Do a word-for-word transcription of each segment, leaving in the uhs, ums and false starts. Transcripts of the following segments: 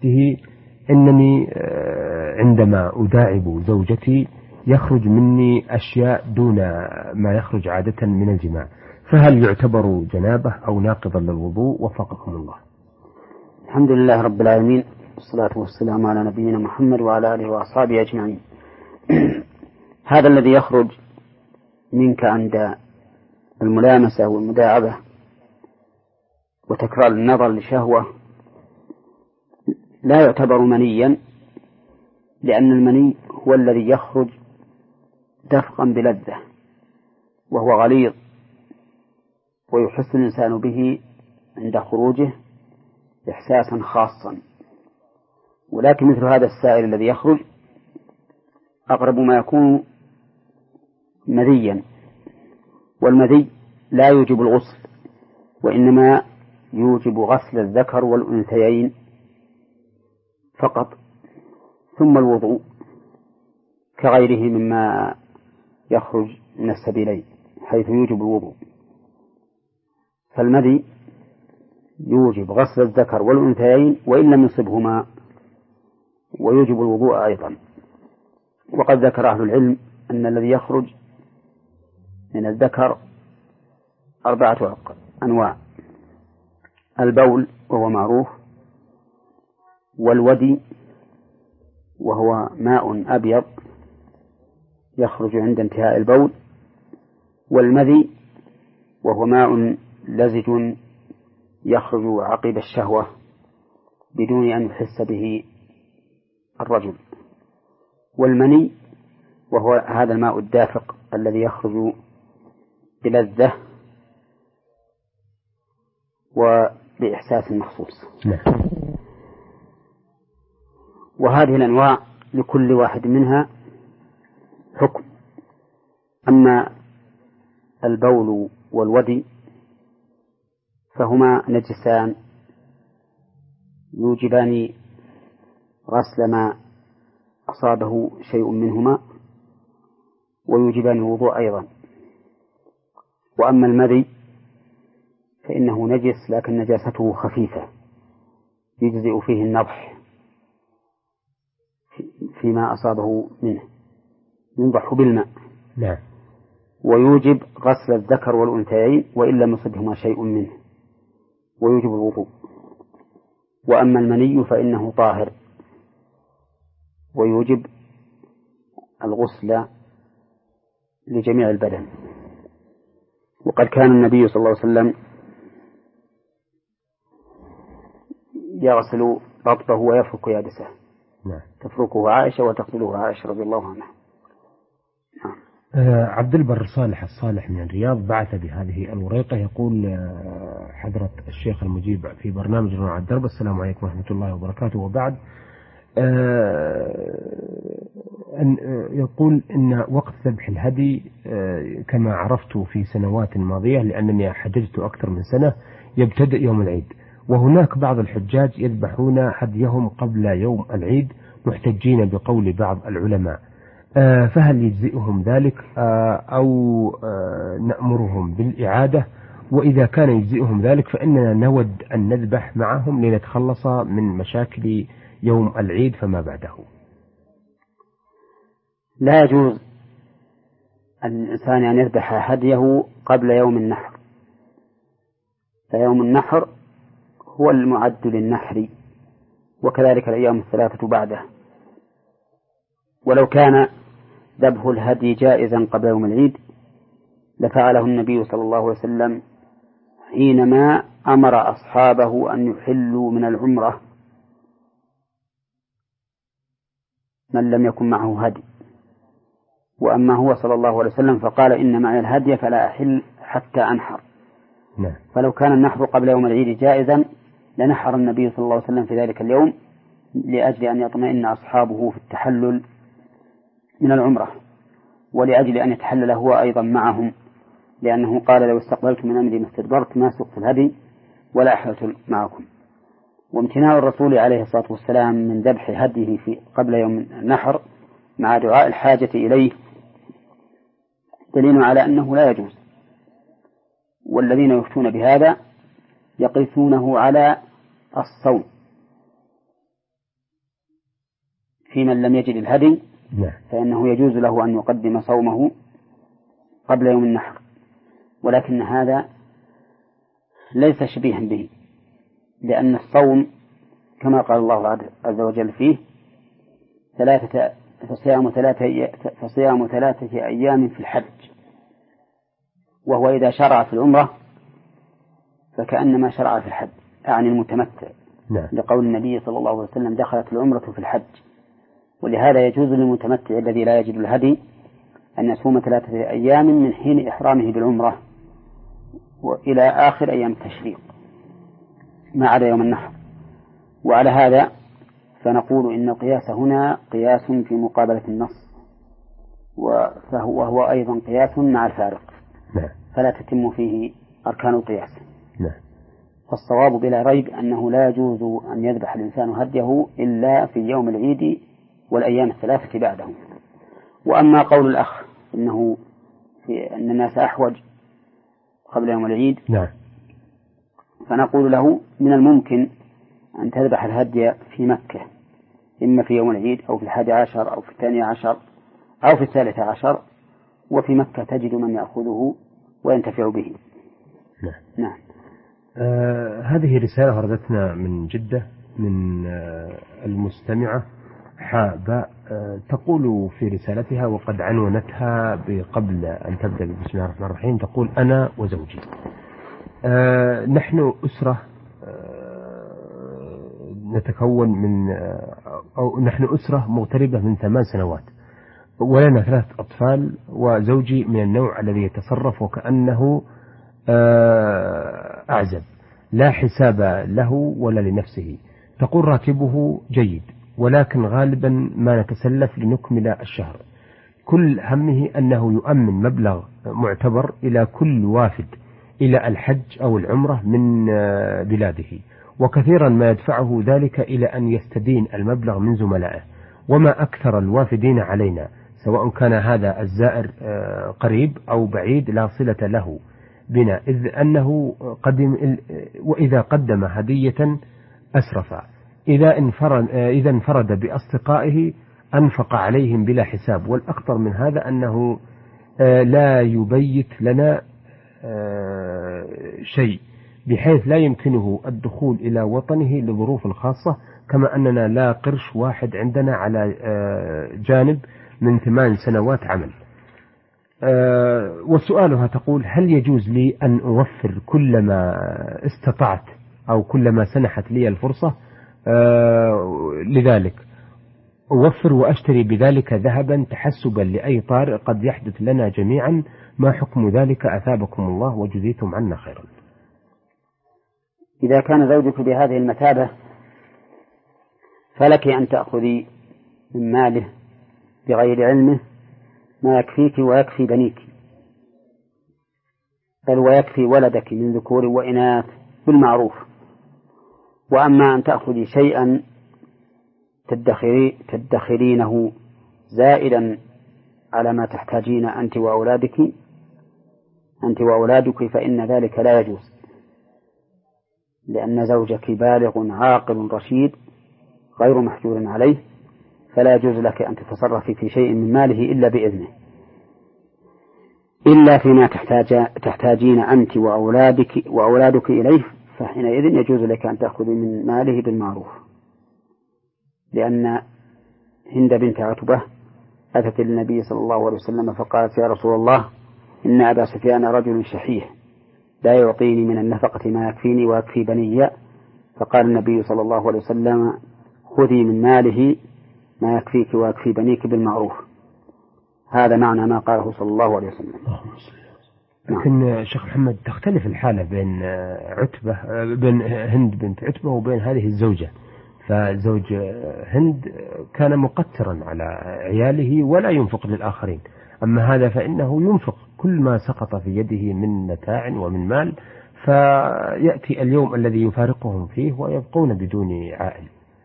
بحديثه إنني عندما أداعب زوجتي يخرج مني أشياء دون ما يخرج عادة من الجماع، فهل يعتبر جنابة أو ناقضا للوضوء؟ وفقكم الله. الحمد لله رب العالمين، والصلاة والسلام على نبينا محمد وعلى آله وأصحابه أجمعين. هذا الذي يخرج منك عند الملامسة والمداعبة وتكرار النظر لشهوة لا يعتبر منيا، لأن المني هو الذي يخرج دفقا بلذة وهو غليظ ويحس الإنسان به عند خروجه إحساسا خاصا، ولكن مثل هذا السائل الذي يخرج أقرب ما يكون مذيا، والمذي لا يوجب الغسل وإنما يوجب غسل الذكر والأنثيين فقط، ثم الوضوء كغيره مما يخرج من السبيلين حيث يوجب الوضوء. فالمذي يوجب غسل الذكر والأنثيين وإن لم يصبهما، ويوجب الوضوء أيضا. وقد ذكر أهل العلم أن الذي يخرج من الذكر أربعة أنواع: البول وهو معروف، والودي وهو ماء أبيض يخرج عند انتهاء البول، والمذي وهو ماء لزج يخرج عقب الشهوة بدون أن يحس به الرجل، والمني وهو هذا الماء الدافق الذي يخرج بلذة وبإحساس مخصوص. وهذه الأنواع لكل واحد منها حكم. أما البول والودي فهما نجسان يوجبان غسل ما أصابه شيء منهما ويوجبان الوضوء أيضا. وأما المذي فإنه نجس لكن نجاسته خفيفة يجزئ فيه النضح فيما أصابه منه، ينضح بالماء. لا. ويوجب غسل الذكر والأنثيين وإن لم يصبهما شيء منه ويوجب الوضوء. وأما المني فإنه طاهر ويوجب الغسل لجميع البدن. وقد كان النبي صلى الله عليه وسلم يغسل رطبه ويفرك يابسه. نعم. تفركه عائشة وتغسله عائشة رضي الله عنها. نعم. آه عبد البر صالح الصالح من الرياض بعث بهذه الوريقة، يقول آه حضرة الشيخ المجيب في برنامج نور على الدرب: السلام عليكم ورحمة الله وبركاته. وبعد آه أن يقول إن وقت ذبح الهدي آه كما عرفت في سنوات ماضية، لأنني حججت أكثر من سنة، يبتدئ يوم العيد، وهناك بعض الحجاج يذبحون هديهم قبل يوم العيد محتجين بقول بعض العلماء، آه فهل يجزئهم ذلك آه أو آه نأمرهم بالإعادة؟ وإذا كان يجزئهم ذلك فإننا نود أن نذبح معهم لنتخلص من مشاكل يوم العيد فما بعده. لا يجوز الإنسان أن يذبح هديه قبل يوم النحر، فيوم النحر هو المعد للنحر، وكذلك الأيام الثلاثة بعده. ولو كان ذبح الهدي جائزا قبل يوم العيد لفعله النبي صلى الله عليه وسلم حينما أمر أصحابه أن يحلوا من العمرة من لم يكن معه هدي. وأما هو صلى الله عليه وسلم فقال: إن معي الهدي فلا أحل حتى أنحر. نعم. فلو كان النحر قبل يوم العيد جائزا لنحر النبي صلى الله عليه وسلم في ذلك اليوم لأجل أن يطمئن أصحابه في التحلل من العمرة، ولأجل أن يتحلل هو أيضا معهم، لأنه قال: لو استقبلت من أمري ما استدبرت ما سقت الهدي ولا أحلت معكم. وامتناع الرسول عليه الصلاة والسلام من ذبح هديه في قبل يوم النحر مع دعاء الحاجة إليه دليل على أنه لا يجوز. والذين يفتون بهذا يقيسونه على الصوم، في من لم يجد الهدي نعم. فإنه يجوز له أن يقدم صومه قبل يوم النحر، ولكن هذا ليس شبيها به، لأن الصوم كما قال الله عز وجل فيه ثلاثة فصيام ثلاثة فصيام ثلاثة أيام في الحج، وهو إذا شرع في العمرة فكأنما شرع في الحج، يعني المتمتع. نعم. لقول النبي صلى الله عليه وسلم دخلت العمرة في الحج، ولهذا يجوز للمتمتع الذي لا يجد الهدي أن يصوم ثلاثة أيام من حين إحرامه بالعمرة وإلى آخر أيام التشريق ما عدا يوم النحر. وعلى هذا فنقول إن القياس هنا قياس في مقابلة النص، وهو وهو أيضا قياس مع الفارق. نعم. فلا تتم فيه أركان القياس. نعم. فالصواب بلا ريب أنه لا يجوز أن يذبح الإنسان هديه إلا في يوم العيد والأيام الثلاثة بعده. وأما قول الأخ إنه في أن الناس أحوج قبل يوم العيد، نعم. فنقول له من الممكن أن تذبح الهدي في مكة إما في يوم العيد أو في الحادي عشر أو في الثاني عشر أو في الثالث عشر، وفي مكة تجد من يأخذه وينتفع به. نعم. نعم. آه هذه رسالة وردتنا من جدة من آه المستمعة حابة آه تقول في رسالتها وقد عنونتها قبل أن تبدأ بسم الله الرحمن الرحيم، تقول: أنا وزوجي آه نحن أسرة آه نتكون من آه أو نحن أسرة مغتربة من ثمان سنوات، ولنا ثلاث أطفال، وزوجي من النوع الذي يتصرف وكأنه آه أعزب، لا حساب له ولا لنفسه. تقول: راتبه جيد ولكن غالبا ما نتسلف لنكمل الشهر. كل همه أنه يؤمن مبلغ معتبر إلى كل وافد إلى الحج أو العمرة من بلاده، وكثيرا ما يدفعه ذلك إلى أن يستدين المبلغ من زملائه. وما أكثر الوافدين علينا، سواء كان هذا الزائر قريب أو بعيد لا صلة له بنا، إذ أنه قدم وإذا قدم هدية أسرف، إذا انفرد, إذا انفرد بأصدقائه أنفق عليهم بلا حساب. والأخطر من هذا أنه لا يبيت لنا شيء، بحيث لا يمكنه الدخول إلى وطنه لظروف خاصة، كما أننا لا قرش واحد عندنا على جانب من ثمان سنوات عمل. وسؤالها تقول: هل يجوز لي أن أوفر كلما استطعت أو كلما سنحت لي الفرصة لذلك، أوفر وأشتري بذلك ذهبا تحسبا لأي طارئ قد يحدث لنا جميعا؟ ما حكم ذلك؟ أثابكم الله وجزيتم عنا خيرا. إذا كان زوجك بهذه المثابة فلك أن تأخذي من ماله بغير علمه ما يكفيك ويكفي بنيك، بل ويكفي ولدك من ذكور وإناث بالمعروف. وأما أن تأخذي شيئا تدخري تدخرينه زائدا على ما تحتاجين أنت وأولادك أنت وأولادك فإن ذلك لا يجوز، لأن زوجك بالغ عاقل رشيد غير محجور عليه، فلا يجوز لك أن تتصرفي في شيء من ماله إلا بإذنه، إلا فيما تحتاج تحتاجين أنت وأولادك وأولادك إليه، فحينئذ يجوز لك أن تأخذي من ماله بالمعروف. لأن هند بنت عتبة أتت النبي صلى الله عليه وسلم فقالت: يا رسول الله، إن أبا سفيان رجل شحيح لا يعطيني من النفقة ما يكفيني ويكفي بني. فقال النبي صلى الله عليه وسلم: خذي من ماله ما يكفيك ويكفي بنيك بالمعروف. هذا معنى ما قاله صلى الله عليه وسلم. لكن شيخ محمد تختلف الحالة بين عتبة بين هند بنت عتبة وبين هذه الزوجة، فزوج هند كان مقترا على عياله ولا ينفق للآخرين، أما هذا فإنه ينفق كل ما سقط في يده من متاع ومن مال، فيأتي اليوم الذي يفارقهم فيه ويبقون بدون عائل.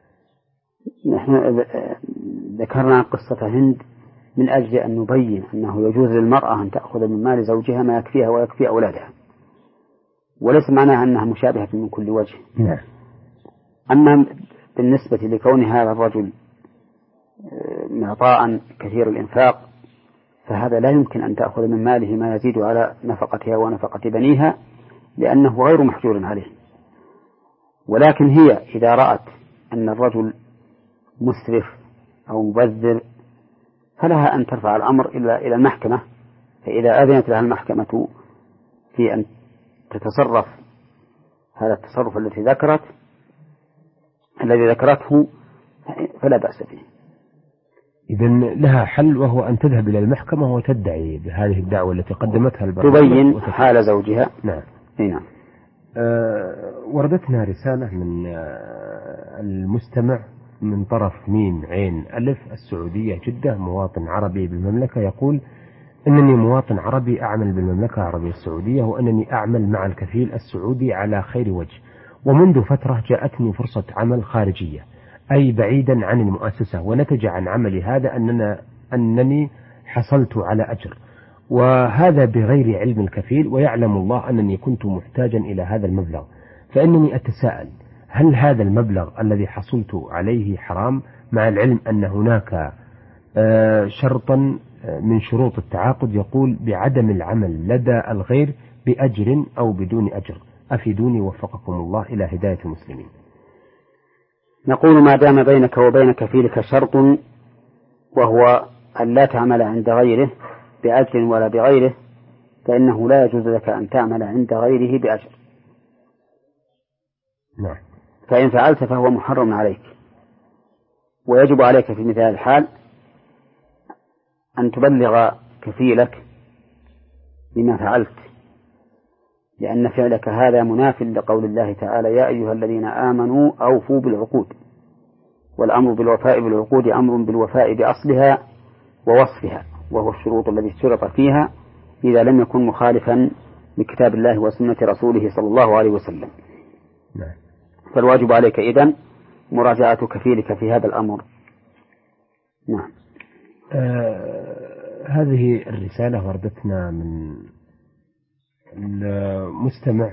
نحن ذكرنا قصة هند من أجل أن نبين أنه يجوز للمرأة أن تأخذ من مال زوجها ما يكفيها ويكفي أولادها، وليس معناها أنها مشابهة من كل وجه. نعم. أما بالنسبة لكون هذا الرجل معطاء كثير الإنفاق، فهذا لا يمكن أن تأخذ من ماله ما يزيد على نفقتها ونفقة بنيها، لأنه غير محجور عليه. ولكن هي إذا رأت أن الرجل مسرف أو مبذر فلها أن ترفع الأمر إلى المحكمة، فإذا أذنت لها المحكمة في أن تتصرف هذا التصرف الذي ذكرت الذي ذكرته فلا بأس به. إذن لها حل، وهو أن تذهب إلى المحكمة وتدعي بهذه الدعوة التي قدمتها البرنامج، تبين وتتبع. حال زوجها. نعم. نعم. أه وردتنا رسالة من أه المستمع من طرف ميم عين ألف السعودية جدة، مواطن عربي بالمملكة، يقول: أنني مواطن عربي أعمل بالمملكة العربية السعودية، وأنني أعمل مع الكفيل السعودي على خير وجه، ومنذ فترة جاءتني فرصة عمل خارجية أي بعيدا عن المؤسسة، ونتج عن عملي هذا أننا أنني حصلت على أجر، وهذا بغير علم الكفيل، ويعلم الله أنني كنت محتاجا إلى هذا المبلغ، فإنني أتساءل: هل هذا المبلغ الذي حصلت عليه حرام، مع العلم أن هناك شرطا من شروط التعاقد يقول بعدم العمل لدى الغير بأجر أو بدون أجر؟ أفيدوني وفقكم الله إلى هداية المسلمين. نقول: ما دام بينك وبين كفيلك شرط، وهو أن لا تعمل عند غيره بأجر ولا بغيره، فإنه لا يجوز لك أن تعمل عند غيره بأجر. نعم. فإن فعلت فهو محرم عليك، ويجب عليك في مثال الحال أن تبلغ كفيلك بما فعلت، لأن فعلك هذا مناف لقول الله تعالى: يا أيها الذين آمنوا أوفوا بالعقود. والأمر بالوفاء بالعقود أمر بالوفاء بأصلها ووصفها، وهو الشروط التي اشترط فيها إذا لم يكن مخالفا لكتاب الله وسنة رسوله صلى الله عليه وسلم. نعم. فالواجب عليك إذن مراجعة كفيلك في هذا الأمر. نعم. آه هذه الرسالة وردتنا من المستمع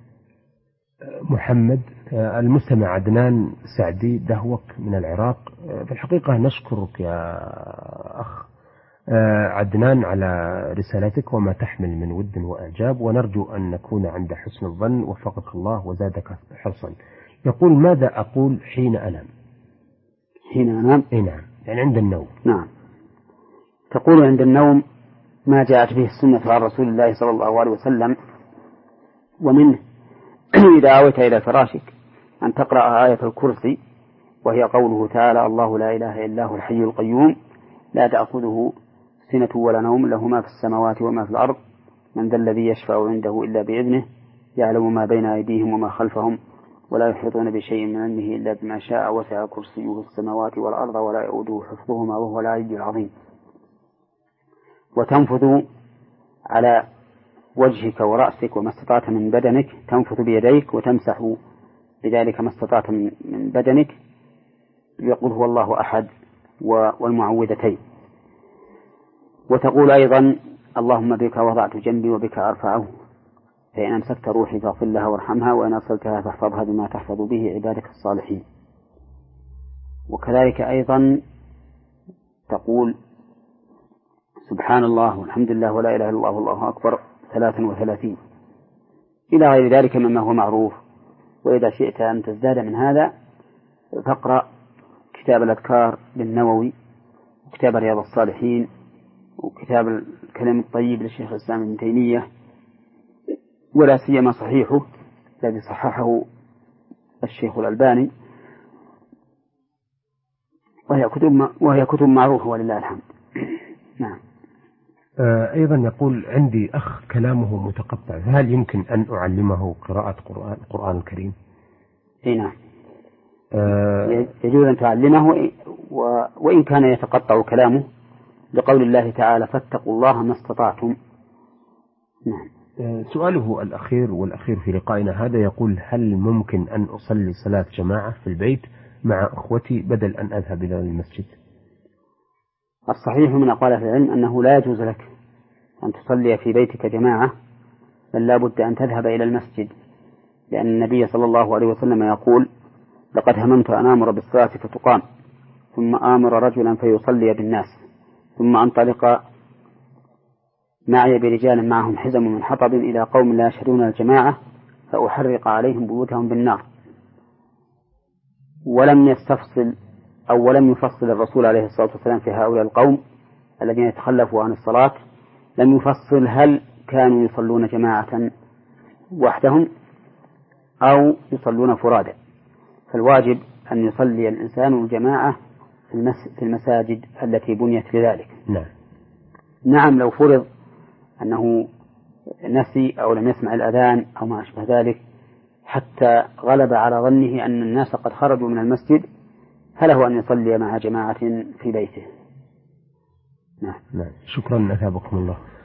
محمد، آه المستمع عدنان سعدي دهوك من العراق. آه في الحقيقة نشكرك يا أخ آه عدنان على رسالتك وما تحمل من ود وإعجاب، ونرجو أن نكون عند حسن الظن، وفقك الله وزادك حرصا. يقول: ماذا أقول حين أنام؟ حين أنام؟ إيه نعم، يعني عند النوم. نعم. تقول عند النوم ما جاءت به السنة عن رسول الله صلى الله عليه وسلم، ومنه إذا آويت إلى فراشك أن تقرأ آية الكرسي، وهي قوله تعالى: الله لا إله إلا هو الحي القيوم لا تأخذه سنة ولا نوم له ما في السماوات وما في الأرض من ذا الذي يشفع عنده إلا بإذنه يعلم ما بين أيديهم وما خلفهم ولا يحيطون بشيء من علمه إلا بما شاء وسع كرسيه السماوات والأرض ولا يؤوده حفظهما وهو العلي العظيم. وتنفذ على وجهك ورأسك وما استطعت من بدنك، تنفذ بيديك وتمسح بذلك ما استطعت من بدنك، يقول هو الله أحد والمعوذتين. وتقول أيضا: اللهم بك وضعت جنبي وبك أرفعه، فإن أمسكت روحي فاغفر لها وارحمها، وإن أرسلتها فاحفظها بما تحفظ به عبادك الصالحين. وكذلك أيضا تقول: سبحان الله والحمد لله ولا إله إلا الله والله أكبر ثلاثا وثلاثين، إلى غير ذلك مما هو معروف. وإذا شئت أن تزداد من هذا فاقرأ كتاب الأذكار للنووي، وكتاب رياض الصالحين، وكتاب الكلام الطيب للشيخ الإسلام ابن تيمية، ولا سيما صحيحه الذي صححه الشيخ الألباني، وهي كتب وهي كتب معروفة ولله الحمد. نعم. أيضا يقول: عندي أخ كلامه متقطع، هل يمكن أن أعلمه قراءة قرآن القرآن الكريم؟ اي نعم. أه يجوز أن تعلمه، وإن كان يتقطع كلامه، لقول الله تعالى: فاتقوا الله ما استطعتم. نعم. أه سؤاله الأخير والأخير في لقائنا هذا يقول: هل ممكن أن أصلي صلاة جماعة في البيت مع أخوتي بدل أن أذهب إلى المسجد؟ الصحيح من أقوال العلم أنه لا يجوز لك أن تصلي في بيتك جماعة، بل لا بد أن تذهب إلى المسجد، لأن النبي صلى الله عليه وسلم يقول: لقد هممت أن آمر بالصلاة فتقام ثم آمر رجلا فيصلي بالناس ثم أنطلق معي برجال معهم حزم من حطب إلى قوم لا يشهدون الجماعة فأحرق عليهم بيوتهم بالنار. ولم يستفصل أو ولم يفصل الرسول عليه الصلاة والسلام في هؤلاء القوم الذين يتخلفوا عن الصلاة، لم يفصل هل كانوا يصلون جماعة وحدهم أو يصلون فرادا. فالواجب أن يصلي الإنسان الجماعة في المساجد التي بنيت لذلك. نعم. نعم لو فرض أنه نسي أو لم يسمع الأذان أو ما أشبه ذلك حتى غلب على ظنه أن الناس قد خرجوا من المسجد، فله أن يصلي مع جماعة في بيته. نعم. نعم. شكرا أثابكم الله.